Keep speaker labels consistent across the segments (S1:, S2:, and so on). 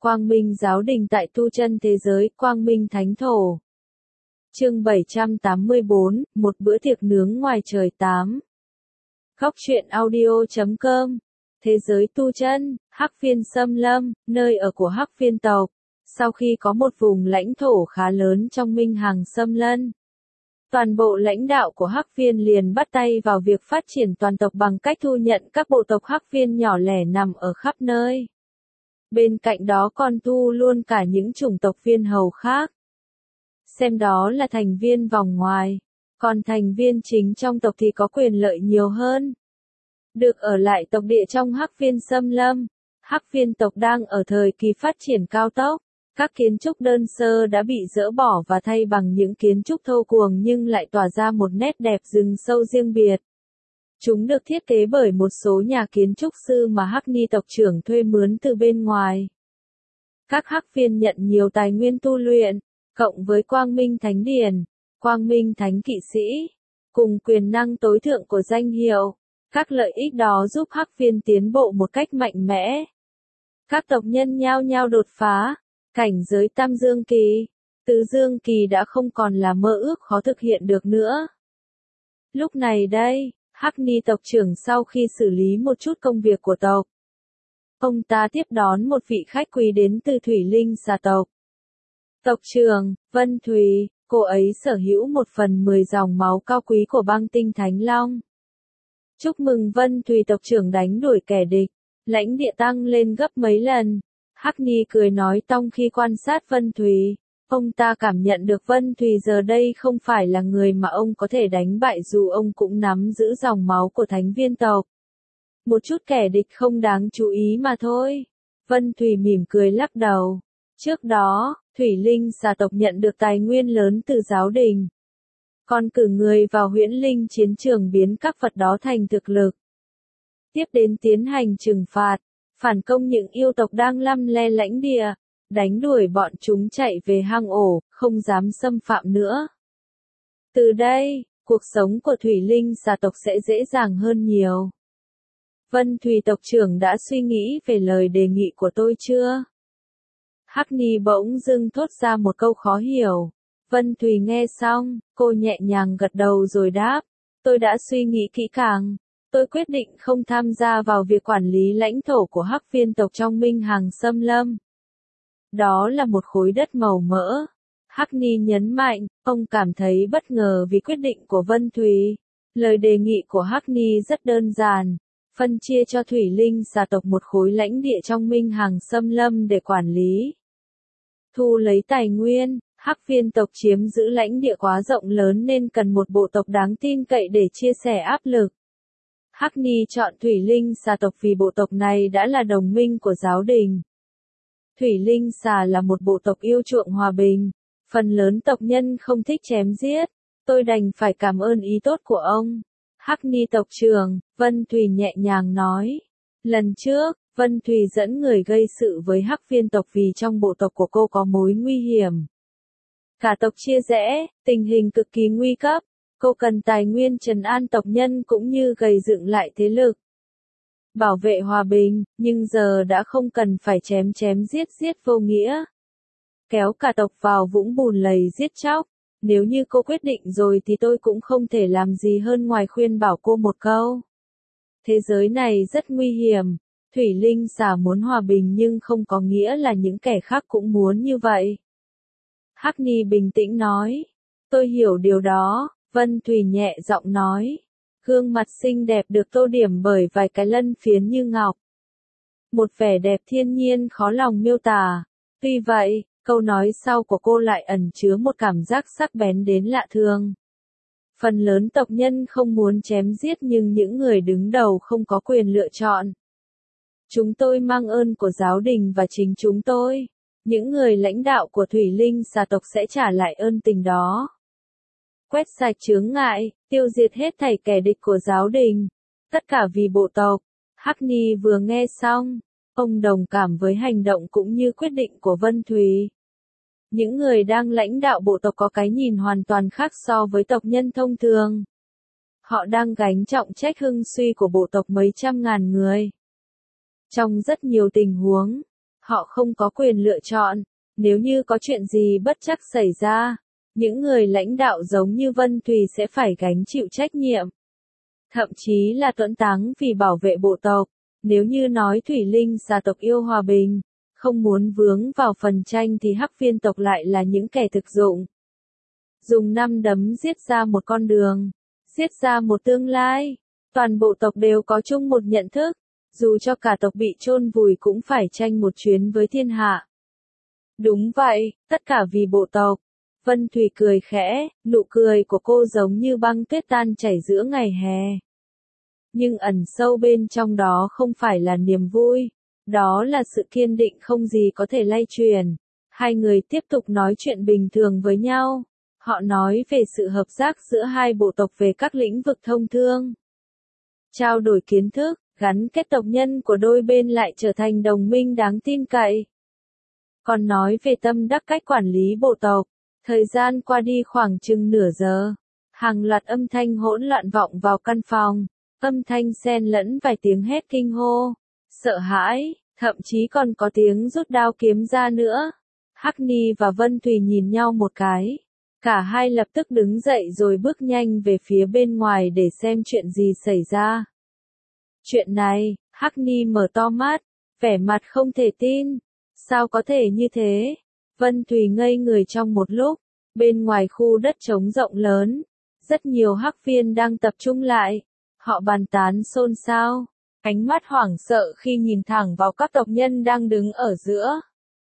S1: Quang Minh giáo đình tại tu chân thế giới, Quang Minh thánh thổ. Chương 784, một bữa tiệc nướng ngoài trời 8. Góc truyện audio.com. Thế giới tu chân, Hắc Viên Xâm Lâm, nơi ở của Hắc Viên tộc. Sau khi có một vùng lãnh thổ khá lớn trong Minh Hằng Xâm Lân, toàn bộ lãnh đạo của Hắc Viên liền bắt tay vào việc phát triển toàn tộc bằng cách thu nhận các bộ tộc Hắc Viên nhỏ lẻ nằm ở khắp nơi. Bên cạnh đó còn thu luôn cả những chủng tộc viên hầu khác. Xem đó là thành viên vòng ngoài, còn thành viên chính trong tộc thì có quyền lợi nhiều hơn. Được ở lại tộc địa trong Hắc Viên Xâm Lâm, Hắc Viên tộc đang ở thời kỳ phát triển cao tốc. Các kiến trúc đơn sơ đã bị dỡ bỏ và thay bằng những kiến trúc thô cuồng nhưng lại tỏa ra một nét đẹp rừng sâu riêng biệt. Chúng được thiết kế bởi một số nhà kiến trúc sư mà Hắc Ni tộc trưởng thuê mướn từ bên ngoài. Các Hắc Viên nhận nhiều tài nguyên tu luyện, cộng với Quang Minh Thánh Điển, Quang Minh Thánh Kỵ Sĩ, cùng quyền năng tối thượng của danh hiệu. Các lợi ích đó giúp Hắc Viên tiến bộ một cách mạnh mẽ. Các tộc nhân nhao nhao đột phá cảnh giới Tam Dương Kỳ, Tứ Dương Kỳ đã không còn là mơ ước khó thực hiện được nữa. Lúc này đây, Hắc Ni tộc trưởng sau khi xử lý một chút công việc của tộc, ông ta tiếp đón một vị khách quý đến từ Thủy Linh xà tộc. Tộc trưởng, Vân Thùy, cô ấy sở hữu 1/10 dòng máu cao quý của băng tinh Thánh Long. Chúc mừng Vân Thùy tộc trưởng đánh đuổi kẻ địch, lãnh địa tăng lên gấp mấy lần. Hắc Ni cười nói trong khi quan sát Vân Thùy, ông ta cảm nhận được Vân Thùy giờ đây không phải là người mà ông có thể đánh bại dù ông cũng nắm giữ dòng máu của thánh viên tộc. Một chút kẻ địch không đáng chú ý mà thôi. Vân Thùy mỉm cười lắc đầu. Trước đó, Thủy Linh xà tộc nhận được tài nguyên lớn từ giáo đình. Còn cử người vào huyễn linh chiến trường biến các vật đó thành thực lực. Tiếp đến tiến hành trừng phạt, phản công những yêu tộc đang lăm le lãnh địa, đánh đuổi bọn chúng chạy về hang ổ, không dám xâm phạm nữa. Từ đây, cuộc sống của Thủy Linh xà tộc sẽ dễ dàng hơn nhiều. Vân Thùy tộc trưởng đã suy nghĩ về lời đề nghị của tôi chưa? Hắc Ni bỗng dưng thốt ra một câu khó hiểu. Vân Thùy nghe xong, cô nhẹ nhàng gật đầu rồi đáp, tôi đã suy nghĩ kỹ càng. Tôi quyết định không tham gia vào việc quản lý lãnh thổ của Hắc Viên tộc trong Minh Hằng Xâm Lâm. Đó là một khối đất màu mỡ. Hắc Ni nhấn mạnh, ông cảm thấy bất ngờ vì quyết định của Vân Thùy. Lời đề nghị của Hắc Ni rất đơn giản, phân chia cho Thủy Linh xà tộc một khối lãnh địa trong Minh Hằng Xâm Lâm để quản lý. Thu lấy tài nguyên, Hắc Viên tộc chiếm giữ lãnh địa quá rộng lớn nên cần một bộ tộc đáng tin cậy để chia sẻ áp lực. Hắc Ni chọn Thủy Linh xà tộc vì bộ tộc này đã là đồng minh của giáo đình. Thủy Linh xà là một bộ tộc yêu chuộng hòa bình, phần lớn tộc nhân không thích chém giết, tôi đành phải cảm ơn ý tốt của ông. Hắc Ni tộc trưởng, Vân Thùy nhẹ nhàng nói. Lần trước, Vân Thùy dẫn người gây sự với Hắc Viên tộc vì trong bộ tộc của cô có mối nguy hiểm. Cả tộc chia rẽ, tình hình cực kỳ nguy cấp. Cô cần tài nguyên trấn an tộc nhân cũng như gầy dựng lại thế lực. Bảo vệ hòa bình, nhưng giờ đã không cần phải chém giết vô nghĩa. Kéo cả tộc vào vũng bùn lầy giết chóc. Nếu như cô quyết định rồi thì tôi cũng không thể làm gì hơn ngoài khuyên bảo cô một câu. Thế giới này rất nguy hiểm. Thủy Linh xà muốn hòa bình nhưng không có nghĩa là những kẻ khác cũng muốn như vậy. Hắc Ni bình tĩnh nói. Tôi hiểu điều đó. Vân Thùy nhẹ giọng nói. Gương mặt xinh đẹp được tô điểm bởi vài cái lân phiến như ngọc. Một vẻ đẹp thiên nhiên khó lòng miêu tả. Tuy vậy, câu nói sau của cô lại ẩn chứa một cảm giác sắc bén đến lạ thường. Phần lớn tộc nhân không muốn chém giết nhưng những người đứng đầu không có quyền lựa chọn. Chúng tôi mang ơn của giáo đình và chính chúng tôi. Những người lãnh đạo của Thủy Linh xà tộc sẽ trả lại ơn tình đó. Quét sạch chướng ngại, tiêu diệt hết thảy kẻ địch của giáo đình. Tất cả vì bộ tộc. Hắc Ni vừa nghe xong, ông đồng cảm với hành động cũng như quyết định của Vân Thùy. Những người đang lãnh đạo bộ tộc có cái nhìn hoàn toàn khác so với tộc nhân thông thường. Họ đang gánh trọng trách hưng suy của bộ tộc mấy trăm ngàn người. Trong rất nhiều tình huống, Họ không có quyền lựa chọn. Nếu như có chuyện gì bất trắc xảy ra, những người lãnh đạo giống như Vân Thùy sẽ phải gánh chịu trách nhiệm. Thậm chí là tuẫn táng vì bảo vệ bộ tộc. Nếu như nói Thủy Linh xà tộc yêu hòa bình, không muốn vướng vào phần tranh thì Hắc Viên tộc lại là những kẻ thực dụng. Dùng 5 đấm giết ra một con đường, giết ra một tương lai. Toàn bộ tộc đều có chung một nhận thức, dù cho cả tộc bị chôn vùi cũng phải tranh một chuyến với thiên hạ. Đúng vậy, tất cả vì bộ tộc. Vân Thùy cười khẽ, nụ cười của cô giống như băng tuyết tan chảy giữa ngày hè. Nhưng ẩn sâu bên trong đó không phải là niềm vui, đó là sự kiên định không gì có thể lay chuyển. Hai người tiếp tục nói chuyện bình thường với nhau. Họ nói về sự hợp tác giữa hai bộ tộc về các lĩnh vực thông thương, trao đổi kiến thức, gắn kết tộc nhân của đôi bên lại trở thành đồng minh đáng tin cậy. Còn nói về tâm đắc cách quản lý bộ tộc. Thời gian qua đi khoảng chừng nửa giờ. Hàng loạt âm thanh hỗn loạn vọng vào căn phòng. Âm thanh xen lẫn vài tiếng hét kinh hô, sợ hãi, thậm chí còn có tiếng rút đao kiếm ra nữa. Hắc Ni và Vân Thùy nhìn nhau một cái. Cả hai lập tức đứng dậy rồi bước nhanh về phía bên ngoài để xem chuyện gì xảy ra. Chuyện này, Hắc Ni mở to mắt, vẻ mặt không thể tin. Sao có thể như thế? Vân Thùy ngây người trong một lúc. Bên ngoài khu đất trống rộng lớn, rất nhiều Hắc Viên đang tập trung lại. Họ bàn tán xôn xao, ánh mắt hoảng sợ khi nhìn thẳng vào các tộc nhân đang đứng ở giữa.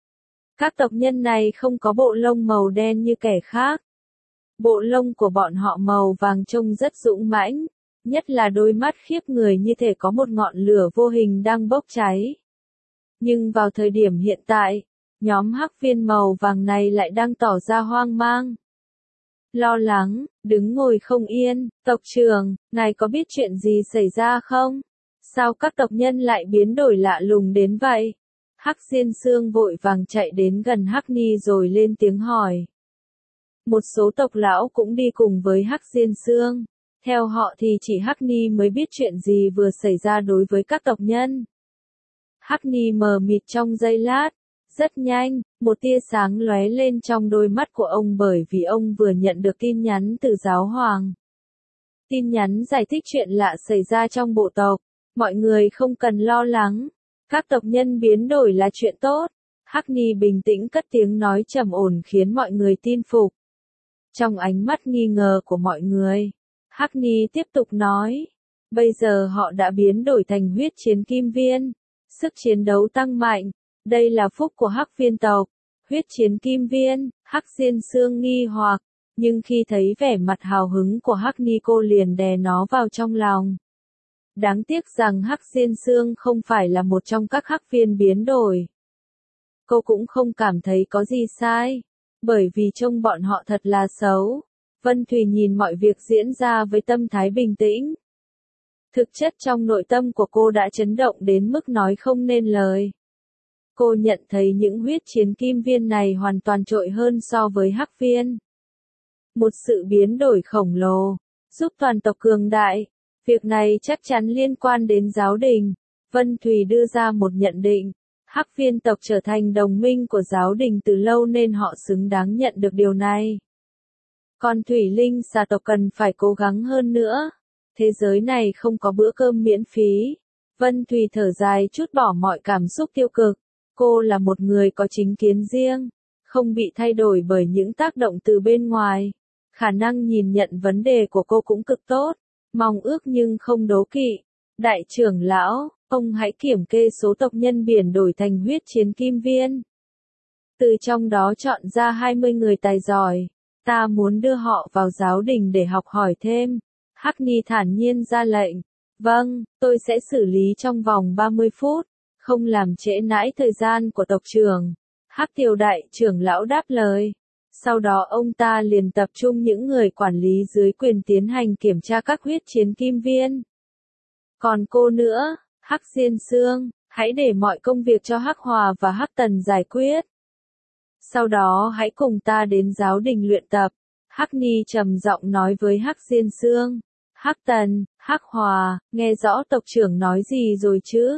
S1: Các tộc nhân này không có bộ lông màu đen như kẻ khác. Bộ lông của bọn họ màu vàng trông rất dũng mãnh, nhất là đôi mắt khiếp người như thể có một ngọn lửa vô hình đang bốc cháy. Nhưng vào thời điểm hiện tại, nhóm Hắc Viên màu vàng này lại đang tỏ ra hoang mang, lo lắng, đứng ngồi không yên. Tộc trưởng, ngài có biết chuyện gì xảy ra không? Sao các tộc nhân lại biến đổi lạ lùng đến vậy? Hắc Diên Sương vội vàng chạy đến gần Hắc Ni rồi lên tiếng hỏi. Một số tộc lão cũng đi cùng với Hắc Diên Sương. Theo họ thì chỉ Hắc Ni mới biết chuyện gì vừa xảy ra đối với các tộc nhân. Hắc Ni mờ mịt trong giây lát. Rất nhanh, một tia sáng lóe lên trong đôi mắt của ông bởi vì ông vừa nhận được tin nhắn từ giáo hoàng. Tin nhắn giải thích chuyện lạ xảy ra trong bộ tộc. Mọi người không cần lo lắng. Các tộc nhân biến đổi là chuyện tốt. Hắc Ni bình tĩnh cất tiếng nói trầm ổn khiến mọi người tin phục. Trong ánh mắt nghi ngờ của mọi người, Hắc Ni tiếp tục nói. Bây giờ họ đã biến đổi thành huyết chiến kim viên. Sức chiến đấu tăng mạnh. Đây là phúc của Hắc Viên tộc. Huyết chiến kim viên, Hắc Diên Sương nghi hoặc, nhưng khi thấy vẻ mặt hào hứng của Hắc Ni cô liền đè nó vào trong lòng. Đáng tiếc rằng Hắc Diên Sương không phải là một trong các Hắc Viên biến đổi. Cô cũng không cảm thấy có gì sai, bởi vì trông bọn họ thật là xấu. Vân Thùy nhìn mọi việc diễn ra với tâm thái bình tĩnh. Thực chất trong nội tâm của cô đã chấn động đến mức nói không nên lời. Cô nhận thấy những huyết chiến kim viên này hoàn toàn trội hơn so với Hắc Viên. Một sự biến đổi khổng lồ, giúp toàn tộc cường đại. Việc này chắc chắn liên quan đến giáo đình. Vân Thùy đưa ra một nhận định. Hắc Viên tộc trở thành đồng minh của giáo đình từ lâu nên họ xứng đáng nhận được điều này. Còn Thủy Linh xà tộc cần phải cố gắng hơn nữa. Thế giới này không có bữa cơm miễn phí. Vân Thùy thở dài chút bỏ mọi cảm xúc tiêu cực. Cô là một người có chính kiến riêng, không bị thay đổi bởi những tác động từ bên ngoài. Khả năng nhìn nhận vấn đề của cô cũng cực tốt, mong ước nhưng không đố kỵ. Đại trưởng lão, ông hãy kiểm kê số tộc nhân biển đổi thành huyết chiến kim viên. Từ trong đó chọn ra 20 người tài giỏi. Ta muốn đưa họ vào giáo đình để học hỏi thêm. Hắc Ni thản nhiên ra lệnh. Vâng, tôi sẽ xử lý trong vòng 30 phút. Không làm trễ nãi thời gian của tộc trưởng. Hắc Tiểu đại trưởng lão đáp lời. Sau đó ông ta liền tập trung những người quản lý dưới quyền tiến hành kiểm tra các huyết chiến kim viên. Còn cô nữa, Hắc Diên Sương, hãy để mọi công việc cho Hắc Hòa và Hắc Tần giải quyết. Sau đó hãy cùng ta đến giáo đình luyện tập. Hắc Ni trầm giọng nói với Hắc Diên Sương. Hắc Tần, Hắc Hòa, nghe rõ tộc trưởng nói gì rồi chứ?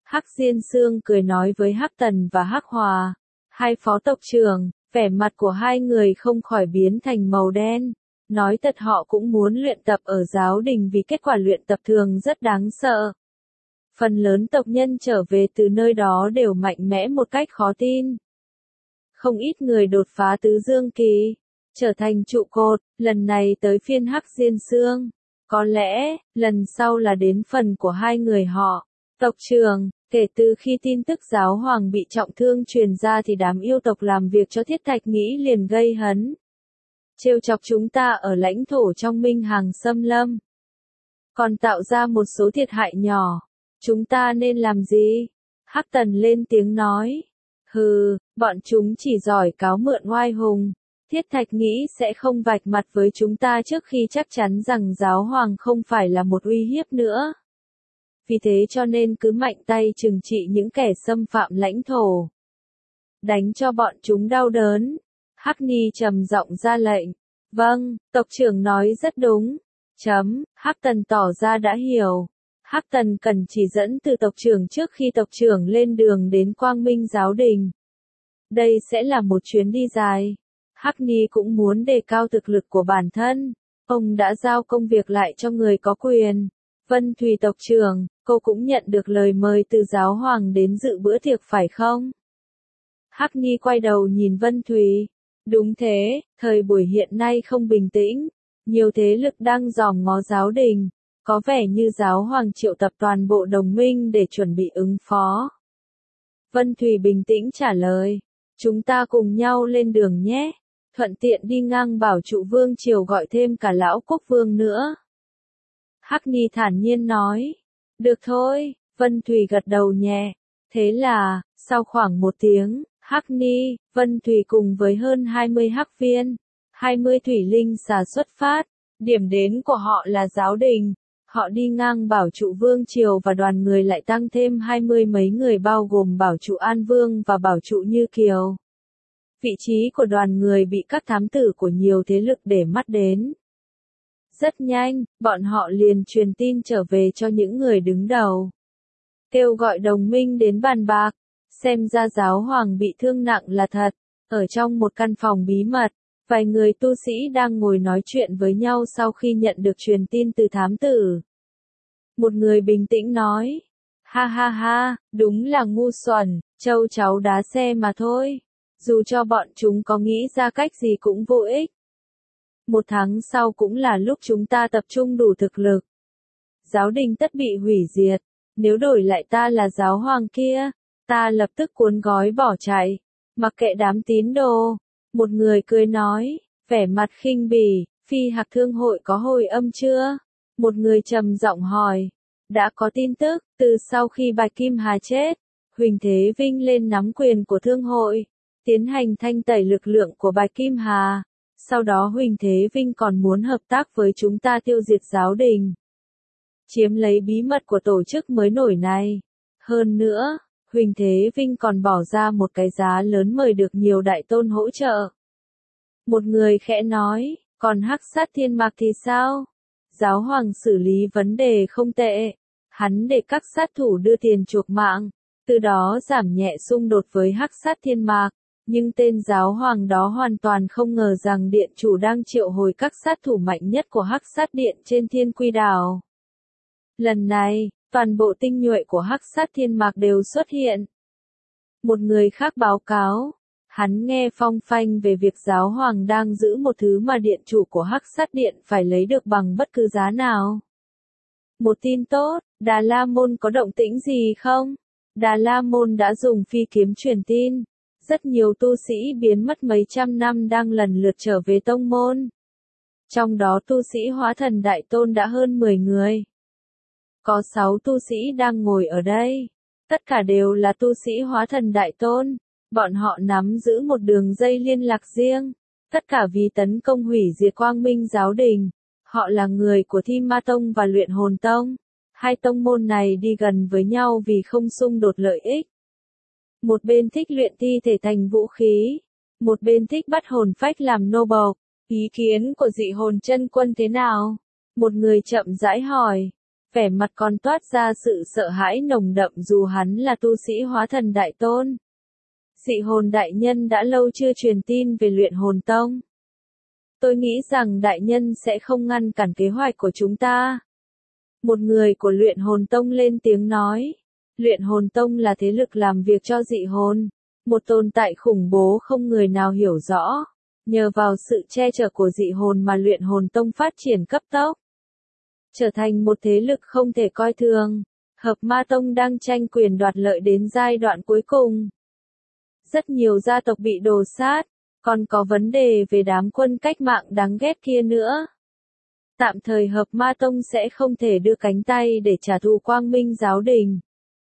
S1: Hắc Diên Sương cười nói với Hắc Tần và Hắc Hòa, hai phó tộc trưởng, vẻ mặt của hai người không khỏi biến thành màu đen. Nói thật họ cũng muốn luyện tập ở giáo đình vì kết quả luyện tập thường rất đáng sợ. Phần lớn tộc nhân trở về từ nơi đó đều mạnh mẽ một cách khó tin. Không ít người đột phá tứ dương kỳ, trở thành trụ cột, lần này tới phiên Hắc Diên Sương. Có lẽ, lần sau là đến phần của hai người họ. Tộc trưởng, kể từ khi tin tức giáo hoàng bị trọng thương truyền ra thì đám yêu tộc làm việc cho Thiết Thạch Nghĩ liền gây hấn. Trêu chọc chúng ta ở lãnh thổ trong Minh Hằng xâm lâm. Còn tạo ra một số thiệt hại nhỏ. Chúng ta nên làm gì? Hắc Tần lên tiếng nói. Hừ, bọn chúng chỉ giỏi cáo mượn oai hùng. Thiết Thạch Nghĩ sẽ không vạch mặt với chúng ta trước khi chắc chắn rằng giáo hoàng không phải là một uy hiếp nữa. Vì thế cho nên cứ mạnh tay trừng trị những kẻ xâm phạm lãnh thổ. Đánh cho bọn chúng đau đớn. Hắc Ni trầm giọng ra lệnh. Vâng, tộc trưởng nói rất đúng. Hắc Tần tỏ ra đã hiểu. Hắc Tần cần chỉ dẫn từ tộc trưởng trước khi tộc trưởng lên đường đến Quang Minh giáo đình. Đây sẽ là một chuyến đi dài. Hắc Ni cũng muốn đề cao thực lực của bản thân. Ông đã giao công việc lại cho người có quyền. Vân Thùy tộc trưởng, cô cũng nhận được lời mời từ giáo hoàng đến dự bữa tiệc phải không? Hắc Ni quay đầu nhìn Vân Thùy. Đúng thế, thời buổi hiện nay không bình tĩnh. Nhiều thế lực đang dòm ngó giáo đình. Có vẻ như giáo hoàng triệu tập toàn bộ đồng minh để chuẩn bị ứng phó. Vân Thùy bình tĩnh trả lời. Chúng ta cùng nhau lên đường nhé. Thuận tiện đi ngang bảo trụ vương triều gọi thêm cả lão quốc vương nữa. Hắc Ni thản nhiên nói. Được thôi, Vân Thùy gật đầu nhẹ. Thế là, sau khoảng 1 tiếng, Hắc Ni, Vân Thùy cùng với hơn 20 hắc viên, 20 thủy linh xà xuất phát. Điểm đến của họ là giáo đình. Họ đi ngang bảo trụ vương triều và đoàn người lại tăng thêm 20 mấy người bao gồm bảo trụ An Vương và bảo trụ Như Kiều. Vị trí của đoàn người bị các thám tử của nhiều thế lực để mắt đến. Rất nhanh, bọn họ liền truyền tin trở về cho những người đứng đầu. Kêu gọi đồng minh đến bàn bạc. Xem ra giáo hoàng bị thương nặng là thật. Ở trong một căn phòng bí mật, vài người tu sĩ đang ngồi nói chuyện với nhau sau khi nhận được truyền tin từ thám tử. Một người bình tĩnh nói. Ha ha ha, đúng là ngu xuẩn, châu cháu đá xe mà thôi. Dù cho bọn chúng có nghĩ ra cách gì cũng vô ích. 1 tháng sau cũng là lúc chúng ta tập trung đủ thực lực. Giáo đình tất bị hủy diệt. Nếu đổi lại ta là giáo hoàng kia, ta lập tức cuốn gói bỏ chạy. Mặc kệ đám tín đồ. Một người cười nói, vẻ mặt khinh bỉ, Phi Hạc Thương hội có hồi âm chưa? Một người trầm giọng hỏi. Đã có tin tức, từ sau khi Bạch Kim Hà chết, Huỳnh Thế Vinh lên nắm quyền của thương hội, tiến hành thanh tẩy lực lượng của Bạch Kim Hà. Sau đó Huỳnh Thế Vinh còn muốn hợp tác với chúng ta tiêu diệt giáo đình. Chiếm lấy bí mật của tổ chức mới nổi này. Hơn nữa, Huỳnh Thế Vinh còn bỏ ra một cái giá lớn mời được nhiều đại tôn hỗ trợ. Một người khẽ nói, còn Hắc Sát Thiên Mạc thì sao? Giáo hoàng xử lý vấn đề không tệ. Hắn để các sát thủ đưa tiền chuộc mạng, từ đó giảm nhẹ xung đột với Hắc Sát Thiên Mạc. Nhưng tên giáo hoàng đó hoàn toàn không ngờ rằng điện chủ đang triệu hồi các sát thủ mạnh nhất của Hắc Sát Điện trên Thiên Quy Đảo. Lần này, toàn bộ tinh nhuệ của Hắc Sát Thiên Mạc đều xuất hiện. Một người khác báo cáo, hắn nghe phong phanh về việc giáo hoàng đang giữ một thứ mà điện chủ của Hắc Sát Điện phải lấy được bằng bất cứ giá nào. Một tin tốt, Đà La Môn có động tĩnh gì không? Đà La Môn đã dùng phi kiếm truyền tin. Rất nhiều tu sĩ biến mất mấy trăm năm đang lần lượt trở về tông môn. Trong đó tu sĩ Hóa Thần Đại Tôn đã hơn 10 người. Có 6 tu sĩ đang ngồi ở đây. Tất cả đều là tu sĩ Hóa Thần Đại Tôn. Bọn họ nắm giữ một đường dây liên lạc riêng. Tất cả vì tấn công hủy diệt Quang Minh giáo đình. Họ là người của Thi Ma Tông và Luyện Hồn Tông. Hai tông môn này đi gần với nhau vì không xung đột lợi ích. Một bên thích luyện thi thể thành vũ khí. Một bên thích bắt hồn phách làm nô bộc. Ý kiến của Dị Hồn Chân Quân thế nào? Một người chậm rãi hỏi. vẻ mặt còn toát ra sự sợ hãi nồng đậm dù hắn là tu sĩ hóa thần đại tôn. Dị hồn đại nhân đã lâu chưa truyền tin về luyện hồn tông. Tôi nghĩ rằng đại nhân sẽ không ngăn cản kế hoạch của chúng ta. Một người của luyện hồn tông lên tiếng nói. Luyện hồn tông là thế lực làm việc cho dị hồn. Một tồn tại khủng bố không người nào hiểu rõ. Nhờ vào sự che chở của dị hồn mà luyện hồn tông phát triển cấp tốc. Trở thành một thế lực không thể coi thường. Hợp Ma Tông đang tranh quyền đoạt lợi đến giai đoạn cuối cùng. Rất nhiều gia tộc bị đổ sát. Còn có vấn đề về đám quân cách mạng đáng ghét kia nữa. Tạm thời Hợp Ma Tông sẽ không thể đưa cánh tay để trả thù Quang Minh giáo đình.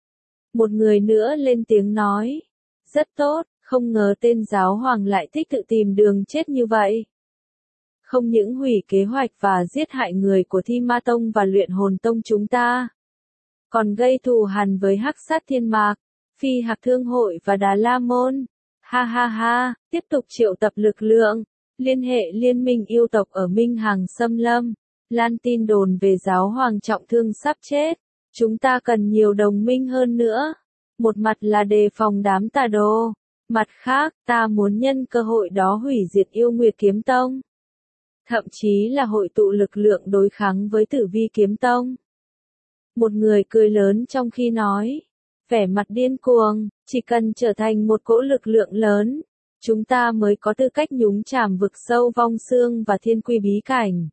S1: Một người nữa lên tiếng nói. Rất tốt, không ngờ tên giáo hoàng lại thích tự tìm đường chết như vậy. Không những hủy kế hoạch và giết hại người của Thi Ma Tông và Luyện Hồn Tông chúng ta. Còn gây thù hằn với Hắc Sát Thiên Mạc, Phi Hạc Thương Hội và Đà La Môn. Ha ha ha, tiếp tục triệu tập lực lượng, liên hệ liên minh yêu tộc ở Minh Hằng Xâm Lâm, lan tin đồn về giáo hoàng trọng thương sắp chết. Chúng ta cần nhiều đồng minh hơn nữa. Một mặt là đề phòng đám tà đồ, mặt khác, ta muốn nhân cơ hội đó hủy diệt Yêu Nguyệt Kiếm Tông. Thậm chí là hội tụ lực lượng đối kháng với Tử Vi Kiếm Tông. Một người cười lớn trong khi nói, vẻ mặt điên cuồng, chỉ cần trở thành một cỗ lực lượng lớn, chúng ta mới có tư cách nhúng chàm vực sâu vong xương và thiên quy bí cảnh.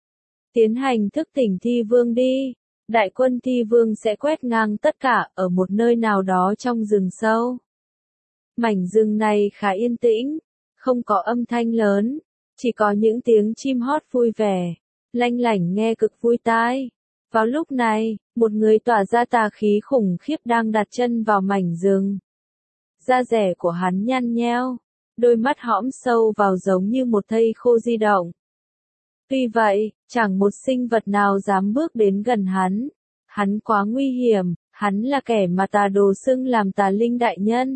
S1: Tiến hành thức tỉnh Thi Vương đi, đại quân Thi Vương sẽ quét ngang tất cả ở một nơi nào đó trong rừng sâu. Mảnh rừng này khá yên tĩnh, không có âm thanh lớn, chỉ có những tiếng chim hót vui vẻ, lanh lảnh nghe cực vui tai. Vào lúc này, một người tỏa ra tà khí khủng khiếp đang đặt chân vào mảnh rừng. Da rẻ của hắn nhăn nheo, đôi mắt hõm sâu vào giống như một thây khô di động. Tuy vậy, chẳng một sinh vật nào dám bước đến gần hắn. Hắn quá nguy hiểm, hắn là kẻ mà tà đồ xưng làm tà linh đại nhân.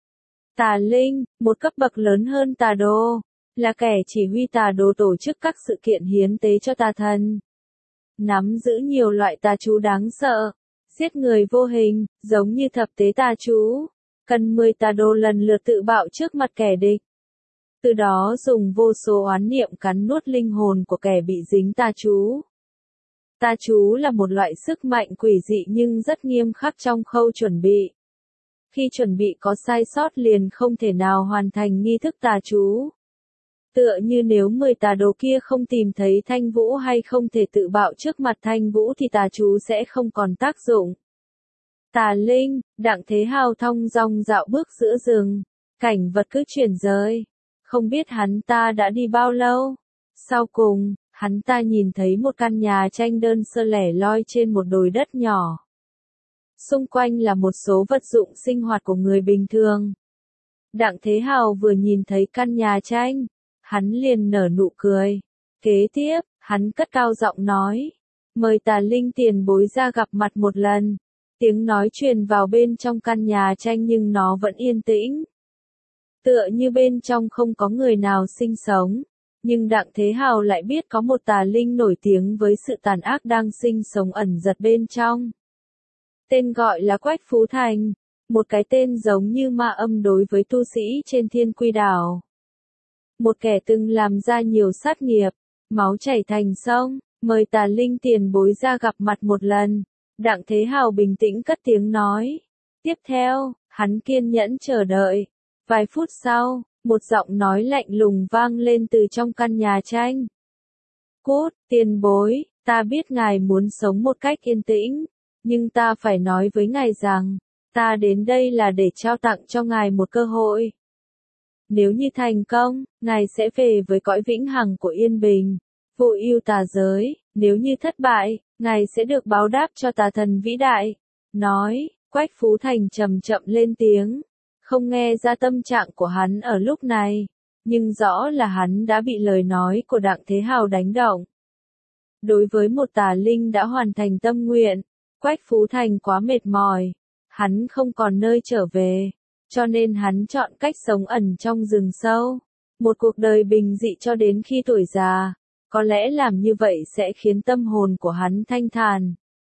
S1: Tà linh, một cấp bậc lớn hơn tà đồ, là kẻ chỉ huy tà đồ tổ chức các sự kiện hiến tế cho tà thần. Nắm giữ nhiều loại tà chú đáng sợ, giết người vô hình, giống như thập tế tà chú. Cần 10 tà đồ lần lượt tự bạo trước mặt kẻ địch. Từ đó dùng vô số oán niệm cắn nuốt linh hồn của kẻ bị dính tà chú. Tà chú là một loại sức mạnh quỷ dị nhưng rất nghiêm khắc trong khâu chuẩn bị. Khi chuẩn bị có sai sót liền không thể nào hoàn thành nghi thức tà chú. Tựa như nếu 10 tà đồ kia không tìm thấy Thanh Vũ hay không thể tự bạo trước mặt Thanh Vũ thì tà chú sẽ không còn tác dụng. Tà linh, Đặng Thế Hào thong dong dạo bước giữa rừng, cảnh vật cứ chuyển rời. Không biết hắn ta đã đi bao lâu. Sau cùng, hắn ta nhìn thấy một căn nhà tranh đơn sơ lẻ loi trên một đồi đất nhỏ. Xung quanh là một số vật dụng sinh hoạt của người bình thường. Đặng Thế Hào vừa nhìn thấy căn nhà tranh, hắn liền nở nụ cười. Kế tiếp, hắn cất cao giọng nói, mời Tà Linh tiền bối ra gặp mặt một lần. Tiếng nói truyền vào bên trong căn nhà tranh nhưng nó vẫn yên tĩnh. Tựa như bên trong không có người nào sinh sống. Nhưng Đặng Thế Hào lại biết có một tà linh nổi tiếng với sự tàn ác đang sinh sống ẩn giật bên trong. Tên gọi là Quách Phú Thành, một cái tên giống như ma âm đối với tu sĩ trên Thiên Quy Đảo. Một kẻ từng làm ra nhiều sát nghiệp, máu chảy thành sông, mời Tà Linh tiền bối ra gặp mặt một lần. Đặng Thế Hào bình tĩnh cất tiếng nói. Tiếp theo, hắn kiên nhẫn chờ đợi. Vài phút sau, một giọng nói lạnh lùng vang lên từ trong căn nhà tranh. Cút, tiền bối, ta biết ngài muốn sống một cách yên tĩnh, nhưng ta phải nói với ngài rằng, ta đến đây là để trao tặng cho ngài một cơ hội. Nếu như thành công, ngài sẽ về với cõi vĩnh hằng của yên bình, vô ưu tà giới, nếu như thất bại, ngài sẽ được báo đáp cho tà thần vĩ đại. Nói, Quách Phú Thành chậm chậm lên tiếng. Không nghe ra tâm trạng của hắn ở lúc này, nhưng rõ là hắn đã bị lời nói của Đặng Thế Hào đánh động. Đối với một tà linh đã hoàn thành tâm nguyện, Quách Phú Thành quá mệt mỏi, hắn không còn nơi trở về, cho nên hắn chọn cách sống ẩn trong rừng sâu, một cuộc đời bình dị cho đến khi tuổi già. Có lẽ làm như vậy sẽ khiến tâm hồn của hắn thanh thản.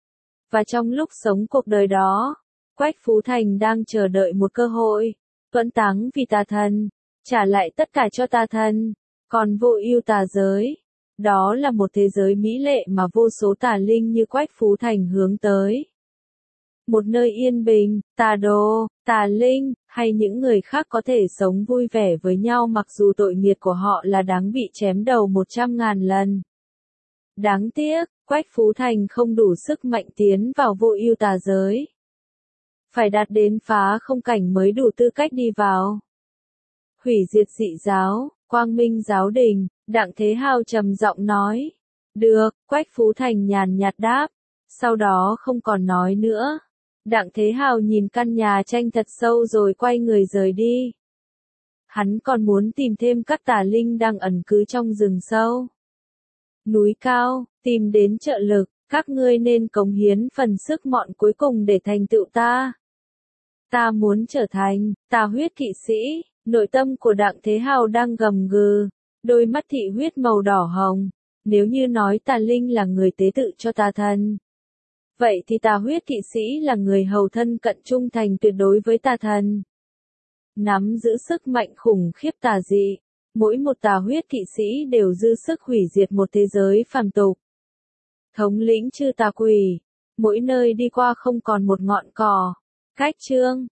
S1: Và trong lúc sống cuộc đời đó, Quách Phú Thành đang chờ đợi một cơ hội, tuẫn táng vì tà thần, trả lại tất cả cho tà thần, còn vô ưu tà giới. Đó là một thế giới mỹ lệ mà vô số tà linh như Quách Phú Thành hướng tới. Một nơi yên bình, tà đồ, tà linh, hay những người khác có thể sống vui vẻ với nhau mặc dù tội nghiệp của họ là đáng bị chém đầu 100.000 lần. Đáng tiếc, Quách Phú Thành không đủ sức mạnh tiến vào vô ưu tà giới. Phải đạt đến phá không cảnh mới đủ tư cách đi vào. Hủy diệt dị giáo, Quang Minh giáo đình, Đặng Thế Hào trầm giọng nói. Được, Quách Phú Thành nhàn nhạt đáp. Sau đó không còn nói nữa. Đặng Thế Hào nhìn căn nhà tranh thật sâu rồi quay người rời đi. Hắn còn muốn tìm thêm các tà linh đang ẩn cư trong rừng sâu. Núi cao, tìm đến trợ lực, các ngươi nên cống hiến phần sức mọn cuối cùng để thành tựu ta. Ta muốn trở thành tà huyết kỵ sĩ. Nội tâm của Đặng Thế Hào đang gầm gừ, đôi mắt thị huyết màu đỏ hồng. Nếu như nói tà linh là người tế tự cho tà thần, vậy thì tà huyết kỵ sĩ là người hầu thân cận trung thành tuyệt đối với tà thần. Nắm giữ sức mạnh khủng khiếp tà dị, mỗi một tà huyết kỵ sĩ đều dư sức hủy diệt một thế giới phàm tục. Thống lĩnh chư tà quỷ, mỗi nơi đi qua không còn một ngọn cỏ. Cách chương